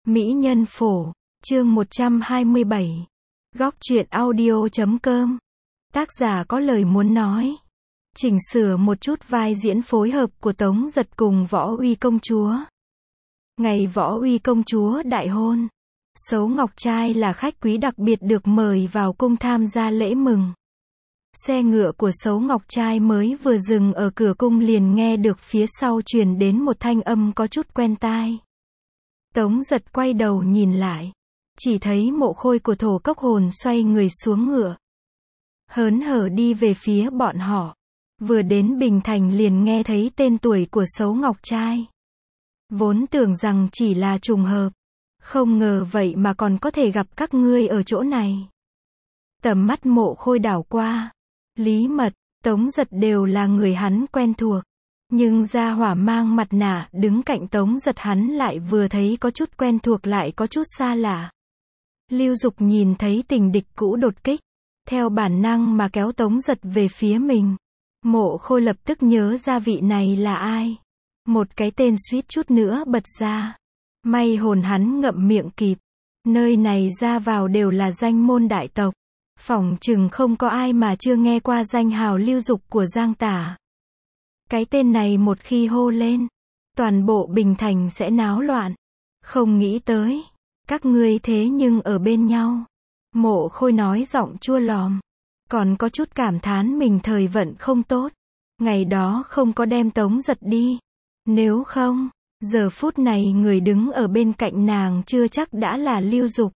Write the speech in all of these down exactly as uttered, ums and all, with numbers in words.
Mỹ nhân phổ, chương một trăm hai mươi bảy. Góc truyện audio chấm com. Tác giả có lời muốn nói. Chỉnh sửa một chút vai diễn phối hợp của Tống Giật cùng Võ Uy công chúa. Ngày Võ Uy công chúa đại hôn, Sấu Ngọc Trai là khách quý đặc biệt được mời vào cung tham gia lễ mừng. Xe ngựa của Sấu Ngọc Trai mới vừa dừng ở cửa cung liền nghe được phía sau truyền đến một thanh âm có chút quen tai. Tống Giật quay đầu nhìn lại, chỉ thấy Mộ Khôi của Thổ Cốc Hồn xoay người xuống ngựa, hớn hở đi về phía bọn họ. Vừa đến Bình Thành liền nghe thấy tên tuổi của Sấu Ngọc Trai. Vốn tưởng rằng chỉ là trùng hợp, không ngờ vậy mà còn có thể gặp các ngươi ở chỗ này. Tầm mắt Mộ Khôi đảo qua, Lý Mật, Tống Giật đều là người hắn quen thuộc. Nhưng gia hỏa mang mặt nạ đứng cạnh Tống Giật hắn lại vừa thấy có chút quen thuộc lại có chút xa lạ. Lưu Dục nhìn thấy tình địch cũ đột kích, theo bản năng mà kéo Tống Giật về phía mình. Mộ Khôi lập tức nhớ ra vị này là ai. Một cái tên suýt chút nữa bật ra. May hồn hắn ngậm miệng kịp. Nơi này ra vào đều là danh môn đại tộc. Phỏng chừng không có ai mà chưa nghe qua danh hào Lưu Dục của Giang Tả. Cái tên này một khi hô lên, toàn bộ Bình Thành sẽ náo loạn. Không nghĩ tới, các ngươi thế nhưng ở bên nhau. Mộ Khôi nói giọng chua lòm, còn có chút cảm thán mình thời vận không tốt. Ngày đó không có đem Tống Giật đi. Nếu không, giờ phút này người đứng ở bên cạnh nàng chưa chắc đã là Lưu Dục.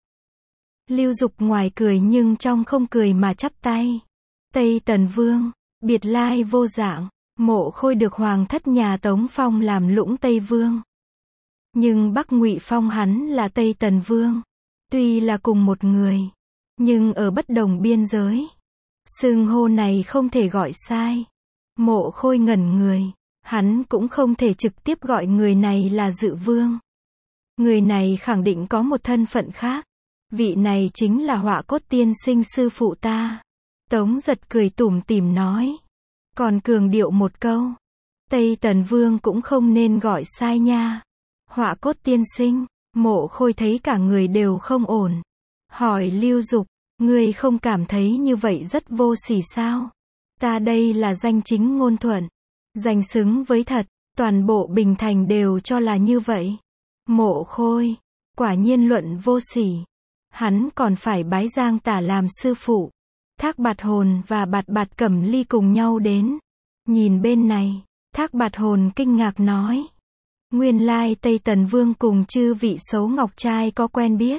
Lưu Dục ngoài cười nhưng trong không cười mà chắp tay. Tây Tần Vương, biệt lai vô dạng. Mộ Khôi được hoàng thất nhà Tống phong làm Lũng Tây Vương. Nhưng Bắc Ngụy phong hắn là Tây Tần Vương. Tuy là cùng một người, nhưng ở bất đồng biên giới. Xưng hô này không thể gọi sai. Mộ Khôi ngẩn người, hắn cũng không thể trực tiếp gọi người này là Dự Vương. Người này khẳng định có một thân phận khác. Vị này chính là Họa Cốt Tiên Sinh sư phụ ta. Tống Giật cười tủm tỉm nói. Còn cường điệu một câu, Tây Tần Vương cũng không nên gọi sai nha. Họa Cốt Tiên Sinh, Mộ Khôi thấy cả người đều không ổn. Hỏi Lưu Dục, ngươi không cảm thấy như vậy rất vô sỉ sao? Ta đây là danh chính ngôn thuận, danh xứng với thật, toàn bộ Bình Thành đều cho là như vậy. Mộ Khôi, quả nhiên luận vô sỉ. Hắn còn phải bái Giang Tả làm sư phụ. Thác Bạt Hồn và Bạt Bạt Cẩm Ly cùng nhau đến. Nhìn bên này, Thác Bạt Hồn kinh ngạc nói. Nguyên lai Tây Tần Vương cùng chư vị Sấu Ngọc Trai có quen biết.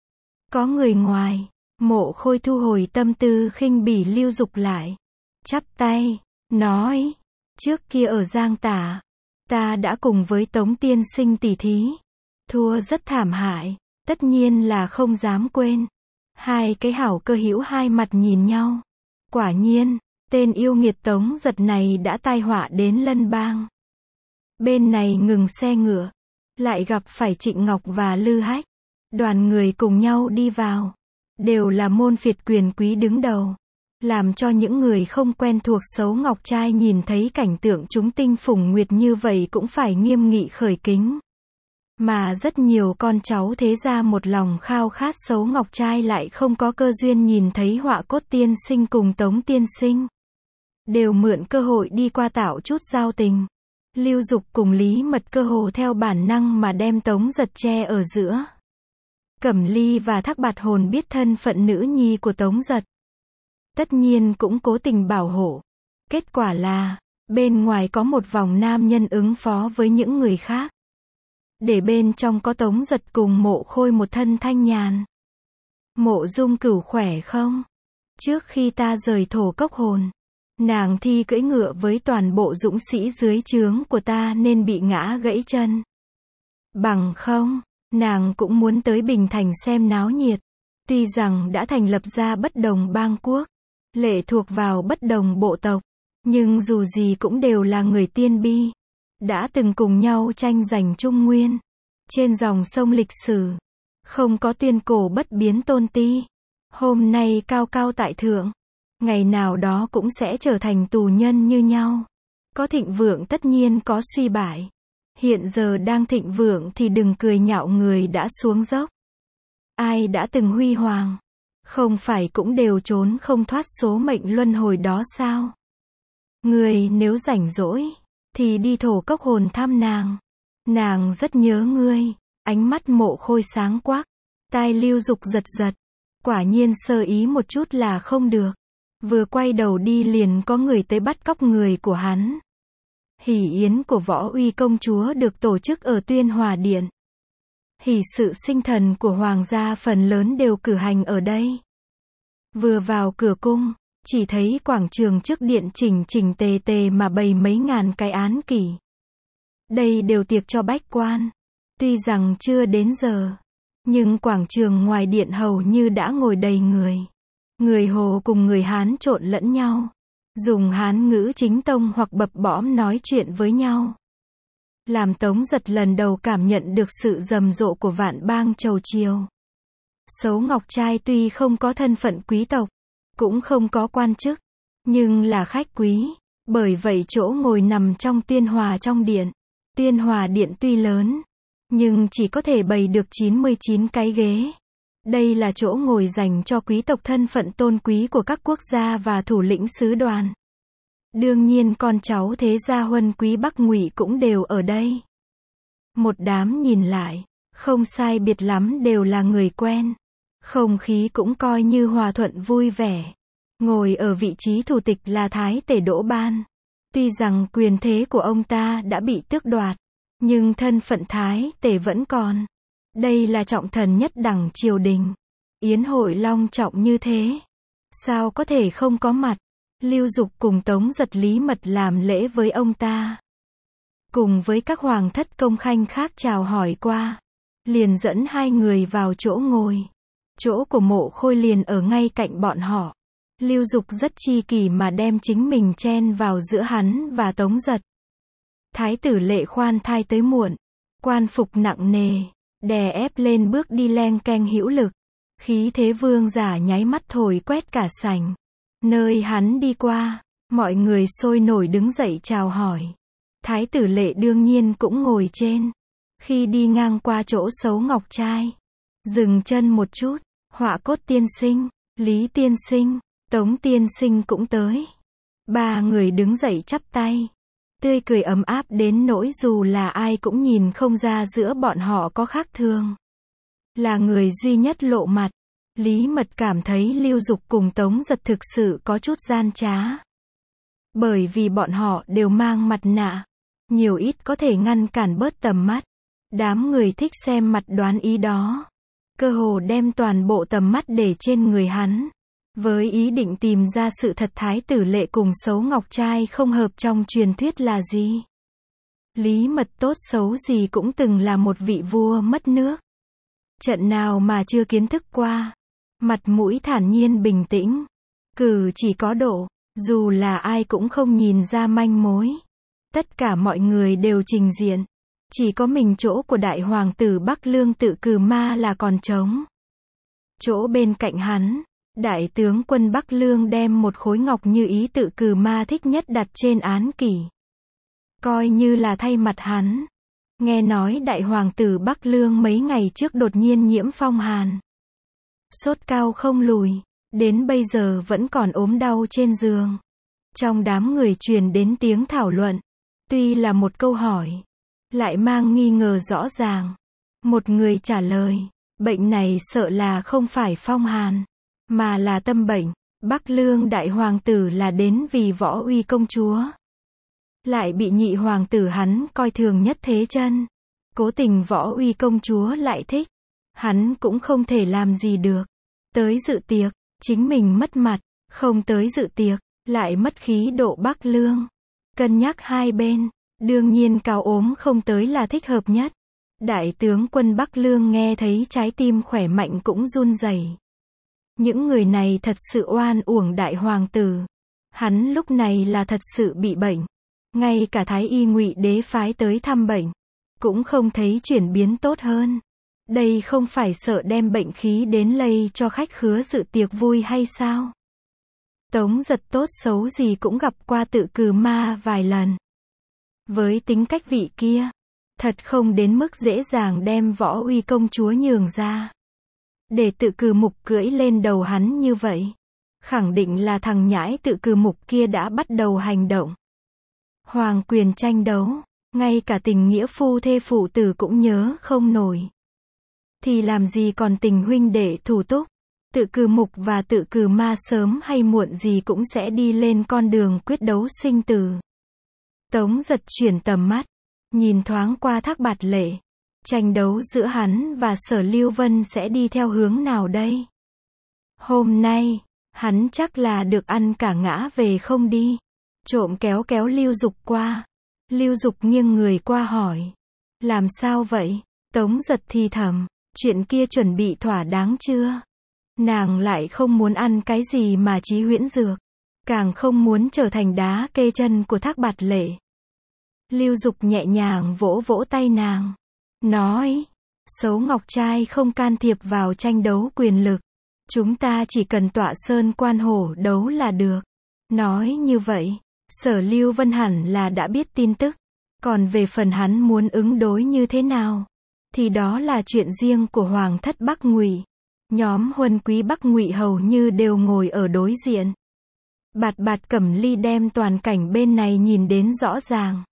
Có người ngoài. Mộ Khôi thu hồi tâm tư khinh bỉ Lưu Dục lại. Chắp tay, nói. Trước kia ở Giang Tả, ta đã cùng với Tống Tiên Sinh tỉ thí. Thua rất thảm hại, tất nhiên là không dám quên. Hai cái hảo cơ hữu hai mặt nhìn nhau. Quả nhiên, tên yêu nghiệt Tống Giật này đã tai họa đến Lân Bang. Bên này ngừng xe ngựa, lại gặp phải Trịnh Ngọc và Lư Hách. Đoàn người cùng nhau đi vào, đều là môn phiệt quyền quý đứng đầu. Làm cho những người không quen thuộc Sấu Ngọc Trai nhìn thấy cảnh tượng chúng tinh phùng nguyệt như vậy cũng phải nghiêm nghị khởi kính. Mà rất nhiều con cháu thế gia một lòng khao khát Sấu Ngọc Trai lại không có cơ duyên nhìn thấy Họa Cốt Tiên Sinh cùng Tống Tiên Sinh. Đều mượn cơ hội đi qua tạo chút giao tình. Lưu Dục cùng Lý Mật cơ hồ theo bản năng mà đem Tống Giật che ở giữa. Cẩm Ly và Thác Bạt Hồn biết thân phận nữ nhi của Tống Giật. Tất nhiên cũng cố tình bảo hộ. Kết quả là, bên ngoài có một vòng nam nhân ứng phó với những người khác. Để bên trong có Tống Giật cùng Mộ Khôi một thân thanh nhàn. Mộ Dung Cửu khỏe không? Trước khi ta rời Thổ Cốc Hồn, nàng thi cưỡi ngựa với toàn bộ dũng sĩ dưới trướng của ta nên bị ngã gãy chân. Bằng không, nàng cũng muốn tới Bình Thành xem náo nhiệt. Tuy rằng đã thành lập ra bất đồng bang quốc, lệ thuộc vào bất đồng bộ tộc, nhưng dù gì cũng đều là người Tiên Bi. Đã từng cùng nhau tranh giành Trung Nguyên. Trên dòng sông lịch sử, không có tuyên cổ bất biến tôn ti. Hôm nay cao cao tại thượng, ngày nào đó cũng sẽ trở thành tù nhân như nhau. Có thịnh vượng tất nhiên có suy bại. Hiện giờ đang thịnh vượng thì đừng cười nhạo người đã xuống dốc. Ai đã từng huy hoàng, không phải cũng đều trốn không thoát số mệnh luân hồi đó sao? Người nếu rảnh rỗi, thì đi Thổ Cốc Hồn thăm nàng. Nàng rất nhớ ngươi. Ánh mắt Mộ Khôi sáng quắc, tai Lưu Dục giật giật. Quả nhiên sơ ý một chút là không được. Vừa quay đầu đi liền có người tới bắt cóc người của hắn. Hỷ yến của Võ Uy công chúa được tổ chức ở Tuyên Hòa Điện. Hỷ sự sinh thần của hoàng gia phần lớn đều cử hành ở đây. Vừa vào cửa cung, chỉ thấy quảng trường trước điện chỉnh chỉnh tề tề mà bày mấy ngàn cái án kỷ. Đây đều tiệc cho bách quan. Tuy rằng chưa đến giờ, nhưng quảng trường ngoài điện hầu như đã ngồi đầy người. Người Hồ cùng người Hán trộn lẫn nhau, dùng Hán ngữ chính tông hoặc bập bõm nói chuyện với nhau. Làm Tống Giật lần đầu cảm nhận được sự rầm rộ của vạn bang chầu chiều. Sấu Ngọc Trai tuy không có thân phận quý tộc, cũng không có quan chức, nhưng là khách quý, bởi vậy chỗ ngồi nằm trong Tuyên Hòa trong điện. Tuyên Hòa Điện tuy lớn, nhưng chỉ có thể bày được chín mươi chín cái ghế. Đây là chỗ ngồi dành cho quý tộc thân phận tôn quý của các quốc gia và thủ lĩnh sứ đoàn. Đương nhiên con cháu thế gia huân quý Bắc Ngụy cũng đều ở đây. Một đám nhìn lại, không sai biệt lắm đều là người quen. Không khí cũng coi như hòa thuận vui vẻ. Ngồi ở vị trí thủ tịch là Thái Tể Đỗ Ban. Tuy rằng quyền thế của ông ta đã bị tước đoạt, nhưng thân phận Thái Tể vẫn còn. Đây là trọng thần nhất đẳng triều đình. Yến hội long trọng như thế, sao có thể không có mặt. Lưu Dục cùng Tống Giật Lý mật làm lễ với ông ta. Cùng với các hoàng thất công khanh khác chào hỏi qua. Liền dẫn hai người vào chỗ ngồi. Chỗ của Mộ Khôi liền ở ngay cạnh bọn họ. Lưu Dục rất chi kỷ mà đem chính mình chen vào giữa hắn và Tống Giật. Thái tử Lệ khoan thai tới muộn, quan phục nặng nề, đè ép lên bước đi leng keng hữu lực. Khí thế vương giả nháy mắt thổi quét cả sảnh. Nơi hắn đi qua, mọi người sôi nổi đứng dậy chào hỏi. Thái tử Lệ đương nhiên cũng ngồi trên. Khi đi ngang qua chỗ Sấu Ngọc Trai, dừng chân một chút, Họa Cốt tiên sinh, Lý tiên sinh, Tống tiên sinh cũng tới. Ba người đứng dậy chắp tay, tươi cười ấm áp đến nỗi dù là ai cũng nhìn không ra giữa bọn họ có khác thường. Là người duy nhất lộ mặt, Lý Mật cảm thấy Lưu Dục cùng Tống Giật thực sự có chút gian trá. Bởi vì bọn họ đều mang mặt nạ, nhiều ít có thể ngăn cản bớt tầm mắt. Đám người thích xem mặt đoán ý đó, cơ hồ đem toàn bộ tầm mắt để trên người hắn. Với ý định tìm ra sự thật Thái tử Lệ cùng Sấu Ngọc Trai không hợp trong truyền thuyết là gì. Lý Mật tốt xấu gì cũng từng là một vị vua mất nước. Trận nào mà chưa kiến thức qua. Mặt mũi thản nhiên bình tĩnh, cử chỉ có độ, dù là ai cũng không nhìn ra manh mối. Tất cả mọi người đều trình diện. Chỉ có mình chỗ của đại hoàng tử Bắc Lương Tự Cừ Ma là còn trống. Chỗ bên cạnh hắn, đại tướng quân Bắc Lương đem một khối ngọc như ý Tự Cừ Ma thích nhất đặt trên án kỷ. Coi như là thay mặt hắn. Nghe nói đại hoàng tử Bắc Lương mấy ngày trước đột nhiên nhiễm phong hàn. Sốt cao không lùi, đến bây giờ vẫn còn ốm đau trên giường. Trong đám người truyền đến tiếng thảo luận. Tuy là một câu hỏi, lại mang nghi ngờ rõ ràng. Một người trả lời, bệnh này sợ là không phải phong hàn, mà là tâm bệnh. Bắc Lương đại hoàng tử là đến vì Võ Uy công chúa. Lại bị nhị hoàng tử hắn coi thường nhất thế chân. Cố tình Võ Uy công chúa lại thích. Hắn cũng không thể làm gì được. Tới dự tiệc, chính mình mất mặt. Không tới dự tiệc, lại mất khí độ Bắc Lương. Cân nhắc hai bên, đương nhiên cao ốm không tới là thích hợp nhất. Đại tướng quân Bắc Lương nghe thấy trái tim khỏe mạnh cũng run rẩy. Những người này thật sự oan uổng đại hoàng tử. Hắn lúc này là thật sự bị bệnh. Ngay cả Thái y Ngụy Đế phái tới thăm bệnh, cũng không thấy chuyển biến tốt hơn. Đây không phải sợ đem bệnh khí đến lây cho khách khứa dự tiệc vui hay sao? Tống Giật tốt xấu gì cũng gặp qua Tự Cừ Ma vài lần. Với tính cách vị kia, Thật không đến mức dễ dàng đem Võ Uy công chúa nhường ra. Để Tự Cừ Mục cưỡi lên đầu hắn như vậy. Khẳng định là thằng nhãi Tự Cừ Mục kia đã bắt đầu hành động. Hoàng quyền tranh đấu, ngay cả tình nghĩa phu thê phụ tử cũng nhớ không nổi. Thì làm gì còn tình huynh đệ thủ túc. Tự Cừ Mục và Tự Cừ Ma sớm hay muộn gì cũng sẽ đi lên con đường quyết đấu sinh tử. Tống Giật chuyển tầm mắt, nhìn thoáng qua Thác Bạt Lệ. Tranh đấu giữa hắn và Sở Lưu Vân sẽ đi theo hướng nào đây? Hôm nay, hắn chắc là được ăn cả ngã về không đi. Trộm kéo kéo Lưu Dục qua. Lưu Dục nghiêng người qua hỏi. Làm sao vậy? Tống Giật thì thầm. Chuyện kia chuẩn bị thỏa đáng chưa? Nàng lại không muốn ăn cái gì mà chí huyễn dược. Càng không muốn trở thành đá kê chân của Thác Bạt Lệ. Lưu Dục nhẹ nhàng vỗ vỗ tay nàng. Nói. Sấu Ngọc Trai không can thiệp vào tranh đấu quyền lực. Chúng ta chỉ cần tọa sơn quan hổ đấu là được. Nói như vậy, Sở Lưu Vân hẳn là đã biết tin tức. Còn về phần hắn muốn ứng đối như thế nào, thì đó là chuyện riêng của Hoàng thất Bắc Ngụy. Nhóm huân quý Bắc Ngụy hầu như đều ngồi ở đối diện. Bạt Bạt Cẩm Ly đem toàn cảnh bên này nhìn đến rõ ràng.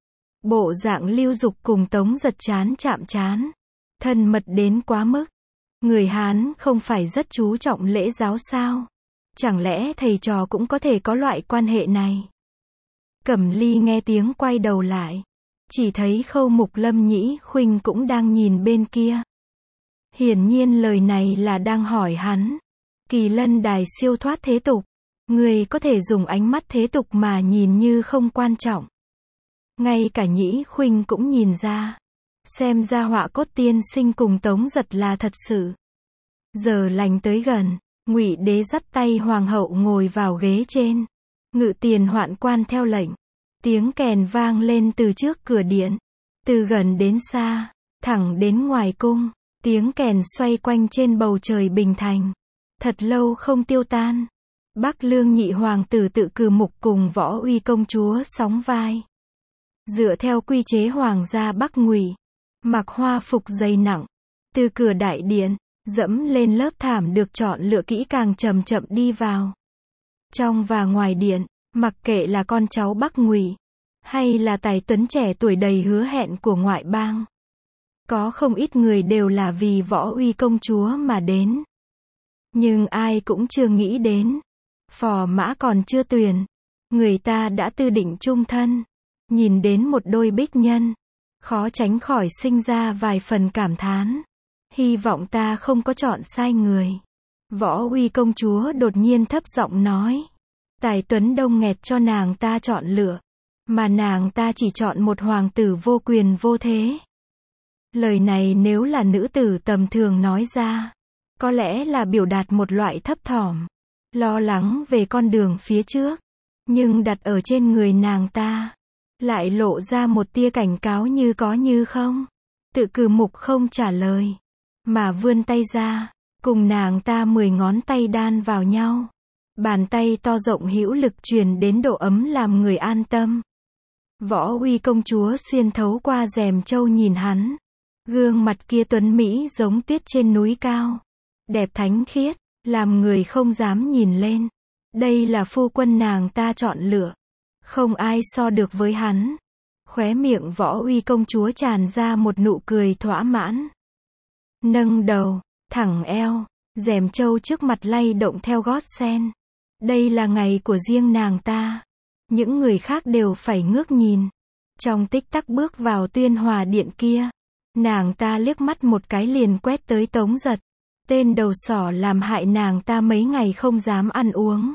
Bộ dạng Lưu Dục cùng Tống Giật chán chạm chán. Thân mật đến quá mức. Người Hán không phải rất chú trọng lễ giáo sao? Chẳng lẽ thầy trò cũng có thể có loại quan hệ này? Cẩm Ly nghe tiếng quay đầu lại. Chỉ thấy Khâu Mục Lâm Nhĩ Khuynh cũng đang nhìn bên kia. Hiển nhiên lời này là đang hỏi hắn. Kỳ Lân Đài siêu thoát thế tục. Người có thể dùng ánh mắt thế tục mà nhìn như không quan trọng. Ngay cả Nhĩ Khuynh cũng nhìn ra. Xem ra Họa Cốt tiên sinh cùng Tống Giật là thật sự. Giờ lành tới gần, Ngụy Đế dắt tay hoàng hậu ngồi vào ghế trên. Ngự tiền hoạn quan theo lệnh. Tiếng kèn vang lên từ trước cửa điện. Từ gần đến xa, thẳng đến ngoài cung. Tiếng kèn xoay quanh trên bầu trời bình thành. Thật lâu không tiêu tan. Bắc Lương nhị hoàng tử Tự Cừ Mục cùng Võ Uy công chúa sóng vai. Dựa theo quy chế hoàng gia Bắc Ngụy, mặc hoa phục dày nặng, từ cửa đại điện, dẫm lên lớp thảm được chọn lựa kỹ càng chậm chậm đi vào. Trong và ngoài điện, mặc kệ là con cháu Bắc Ngụy, hay là tài tuấn trẻ tuổi đầy hứa hẹn của ngoại bang. Có không ít người đều là vì Võ Uy công chúa mà đến. Nhưng ai cũng chưa nghĩ đến. Phò mã còn chưa tuyển. Người ta đã tư định chung thân. Nhìn đến một đôi bích nhân. Khó tránh khỏi sinh ra vài phần cảm thán. Hy vọng ta không có chọn sai người. Võ Uy công chúa đột nhiên thấp giọng nói. Tài tuấn đông nghẹt cho nàng ta chọn lựa. Mà nàng ta chỉ chọn một hoàng tử vô quyền vô thế. Lời này nếu là nữ tử tầm thường nói ra, có lẽ là biểu đạt một loại thấp thỏm, lo lắng về con đường phía trước. Nhưng đặt ở trên người nàng ta, lại lộ ra một tia cảnh cáo như có như không. Tự Cừ Mục không trả lời, mà vươn tay ra, cùng nàng ta mười ngón tay đan vào nhau. Bàn tay to rộng hữu lực truyền đến độ ấm làm người an tâm. Võ Uy công chúa xuyên thấu qua rèm châu nhìn hắn. Gương mặt kia tuấn mỹ giống tuyết trên núi cao. Đẹp thánh khiết, làm người không dám nhìn lên. Đây là phu quân nàng ta chọn lựa. Không ai so được với hắn. Khóe miệng Võ Uy công chúa tràn ra một nụ cười thỏa mãn. Nâng đầu, thẳng eo, rèm châu trước mặt lay động theo gót sen. Đây là ngày của riêng nàng ta. Những người khác đều phải ngước nhìn. Trong tích tắc bước vào Tuyên Hòa điện kia. Nàng ta liếc mắt một cái liền quét tới Tống Giật. Tên đầu sỏ làm hại nàng ta mấy ngày không dám ăn uống.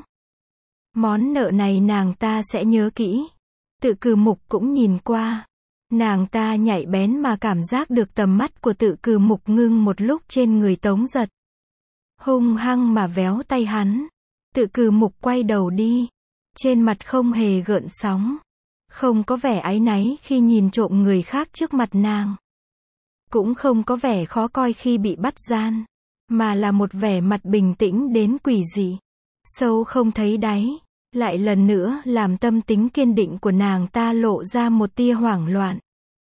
Món nợ này nàng ta sẽ nhớ kỹ. Tự Cừ Mục cũng nhìn qua. Nàng ta nhạy bén mà cảm giác được tầm mắt của Tự Cừ Mục ngưng một lúc trên người Tống Giật. Hung hăng mà véo tay hắn. Tự Cừ Mục quay đầu đi. Trên mặt không hề gợn sóng. Không có vẻ áy náy khi nhìn trộm người khác trước mặt nàng. Cũng không có vẻ khó coi khi bị bắt gian. Mà là một vẻ mặt bình tĩnh đến quỷ dị. Sâu không thấy đáy. Lại lần nữa làm tâm tính kiên định của nàng ta lộ ra một tia hoảng loạn.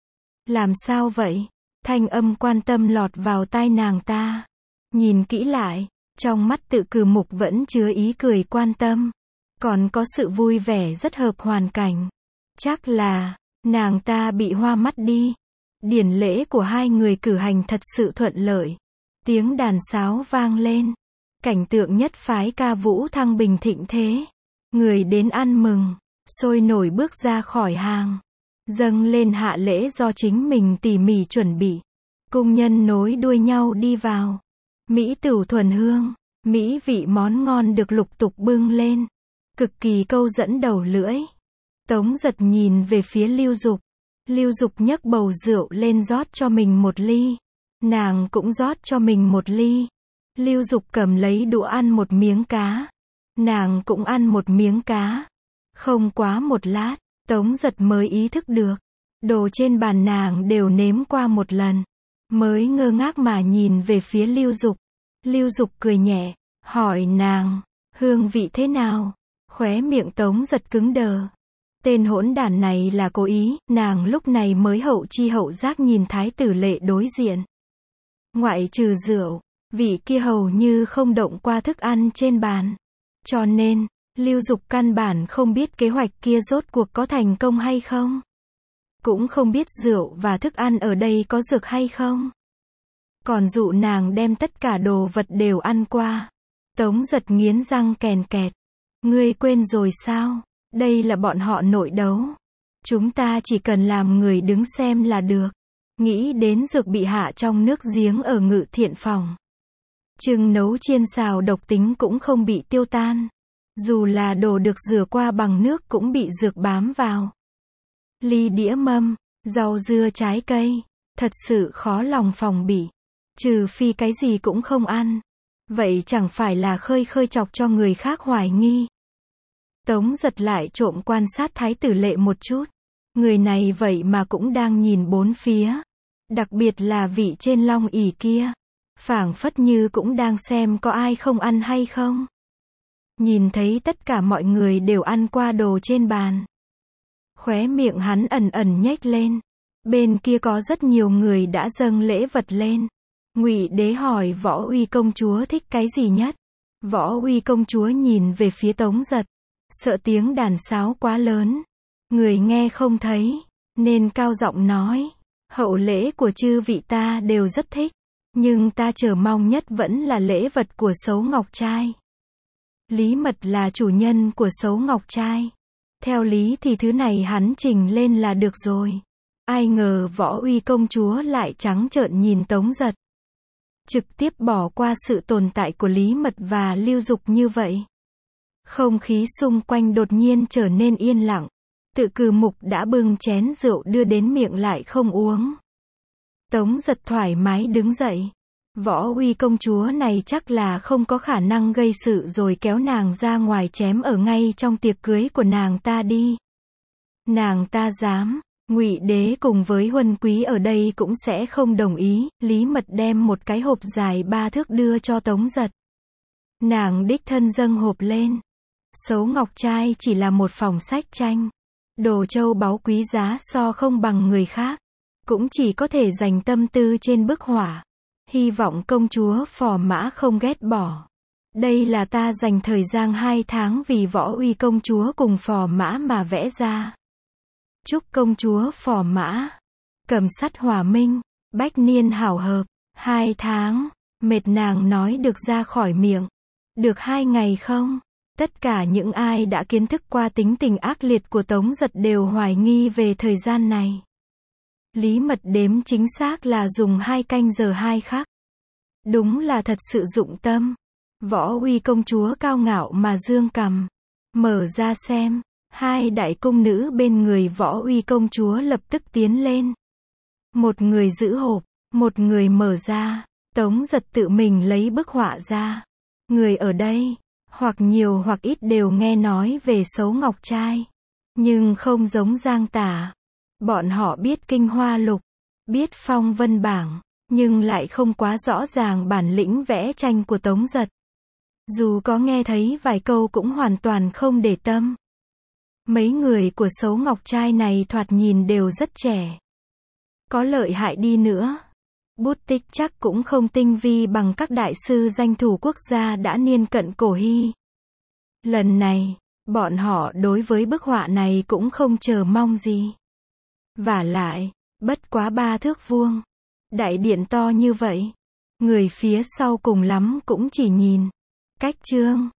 Làm sao vậy? Thanh âm quan tâm lọt vào tai nàng ta. Nhìn kỹ lại, trong mắt Tự Cử Mục vẫn chứa ý cười quan tâm. Còn có sự vui vẻ rất hợp hoàn cảnh. Chắc là, nàng ta bị hoa mắt đi. Điển lễ của hai người cử hành thật sự thuận lợi. Tiếng đàn sáo vang lên. Cảnh tượng nhất phái ca vũ thăng bình thịnh thế. Người đến ăn mừng, sôi nổi bước ra khỏi hàng. Dâng lên hạ lễ do chính mình tỉ mỉ chuẩn bị. Cung nhân nối đuôi nhau đi vào. Mỹ tửu thuần hương, mỹ vị món ngon được lục tục bưng lên. Cực kỳ câu dẫn đầu lưỡi. Tống Giật nhìn về phía Lưu Dục. Lưu Dục nhấc bầu rượu lên rót cho mình một ly. Nàng cũng rót cho mình một ly. Lưu Dục cầm lấy đũa ăn một miếng cá. Nàng cũng ăn một miếng cá. Không quá một lát, Tống Giật mới ý thức được. Đồ trên bàn nàng đều nếm qua một lần. Mới ngơ ngác mà nhìn về phía Lưu Dục. Lưu Dục cười nhẹ, hỏi nàng, hương vị thế nào? Khóe miệng Tống Giật cứng đờ. Tên hỗn đản này là cố ý, nàng lúc này mới hậu chi hậu giác nhìn thái tử Lệ đối diện. Ngoại trừ rượu, vị kia hầu như không động qua thức ăn trên bàn. Cho nên, Lưu Dục căn bản không biết kế hoạch kia rốt cuộc có thành công hay không. Cũng không biết rượu và thức ăn ở đây có dược hay không. Còn dụ nàng đem tất cả đồ vật đều ăn qua. Tống Giật nghiến răng kèn kẹt. Ngươi quên rồi sao? Đây là bọn họ nội đấu. Chúng ta chỉ cần làm người đứng xem là được. Nghĩ đến dược bị hạ trong nước giếng ở Ngự Thiện phòng. Chừng nấu chiên xào độc tính cũng không bị tiêu tan. Dù là đồ được rửa qua bằng nước cũng bị dược bám vào. Ly đĩa mâm, rau dưa trái cây. Thật sự khó lòng phòng bị. Trừ phi cái gì cũng không ăn. Vậy chẳng phải là khơi khơi chọc cho người khác hoài nghi. Tống Giật lại trộm quan sát thái tử Lệ một chút. Người này vậy mà cũng đang nhìn bốn phía. Đặc biệt là vị trên long ỷ kia. Phảng phất như cũng đang xem có ai không ăn hay không. Nhìn thấy tất cả mọi người đều ăn qua đồ trên bàn. Khóe miệng hắn ẩn ẩn nhếch lên. Bên kia có rất nhiều người đã dâng lễ vật lên. Ngụy Đế hỏi Võ Uy công chúa thích cái gì nhất. Võ Uy công chúa nhìn về phía Tống Giật. Sợ tiếng đàn sáo quá lớn. Người nghe không thấy. Nên cao giọng nói. Hậu lễ của chư vị ta đều rất thích. Nhưng ta chờ mong nhất vẫn là lễ vật của Sấu Ngọc Trai. Lý Mật là chủ nhân của Sấu Ngọc Trai. Theo lý thì thứ này hắn trình lên là được rồi. Ai ngờ Võ Uy công chúa lại trắng trợn nhìn Tống Giật. Trực tiếp bỏ qua sự tồn tại của Lý Mật và Lưu Dục như vậy. Không khí xung quanh đột nhiên trở nên yên lặng. Tự Cử Mục đã bưng chén rượu đưa đến miệng lại không uống. Tống Giật thoải mái đứng dậy. Võ Uy công chúa này chắc là không có khả năng gây sự rồi kéo nàng ra ngoài chém ở ngay trong tiệc cưới của nàng ta đi. Nàng ta dám. Ngụy Đế cùng với huân quý ở đây cũng sẽ không đồng ý. Lý Mật đem một cái hộp dài ba thước đưa cho Tống Giật. Nàng đích thân dâng hộp lên. Sấu Ngọc Trai chỉ là một phòng sách tranh. Đồ châu báu quý giá so không bằng người khác. Cũng chỉ có thể dành tâm tư trên bức họa. Hy vọng công chúa Phò Mã không ghét bỏ. Đây là ta dành thời gian hai tháng vì Võ Uy công chúa cùng Phò Mã mà vẽ ra. Chúc công chúa Phò Mã, Cầm Sắt hòa minh, bách niên hảo hợp. Hai tháng, mệt nàng nói được ra khỏi miệng. Được hai ngày không? Tất cả những ai đã kiến thức qua tính tình ác liệt của Tống Giật đều hoài nghi về thời gian này. Lý Mật đếm chính xác là dùng hai canh giờ hai khắc. Đúng là thật sự dụng tâm. Võ Uy công chúa cao ngạo mà dương cằm. Mở ra xem. Hai đại cung nữ bên người Võ Uy công chúa lập tức tiến lên. Một người giữ hộp, một người mở ra. Tống Giật tự mình lấy bức họa ra. Người ở đây, hoặc nhiều hoặc ít đều nghe nói về Sấu Ngọc Trai. Nhưng không giống Giang Tả. Bọn họ biết Kinh Hoa Lục, biết Phong Vân Bảng, nhưng lại không quá rõ ràng bản lĩnh vẽ tranh của Tống Giật. Dù có nghe thấy vài câu cũng hoàn toàn không để tâm. Mấy người của Sấu Ngọc Trai này thoạt nhìn đều rất trẻ. Có lợi hại đi nữa, bút tích chắc cũng không tinh vi bằng các đại sư danh thủ quốc gia đã niên cận cổ hy. Lần này, bọn họ đối với bức họa này cũng không chờ mong gì. Vả lại, bất quá ba thước vuông. Đại điện to như vậy. Người phía sau cùng lắm cũng chỉ nhìn. Cách chương.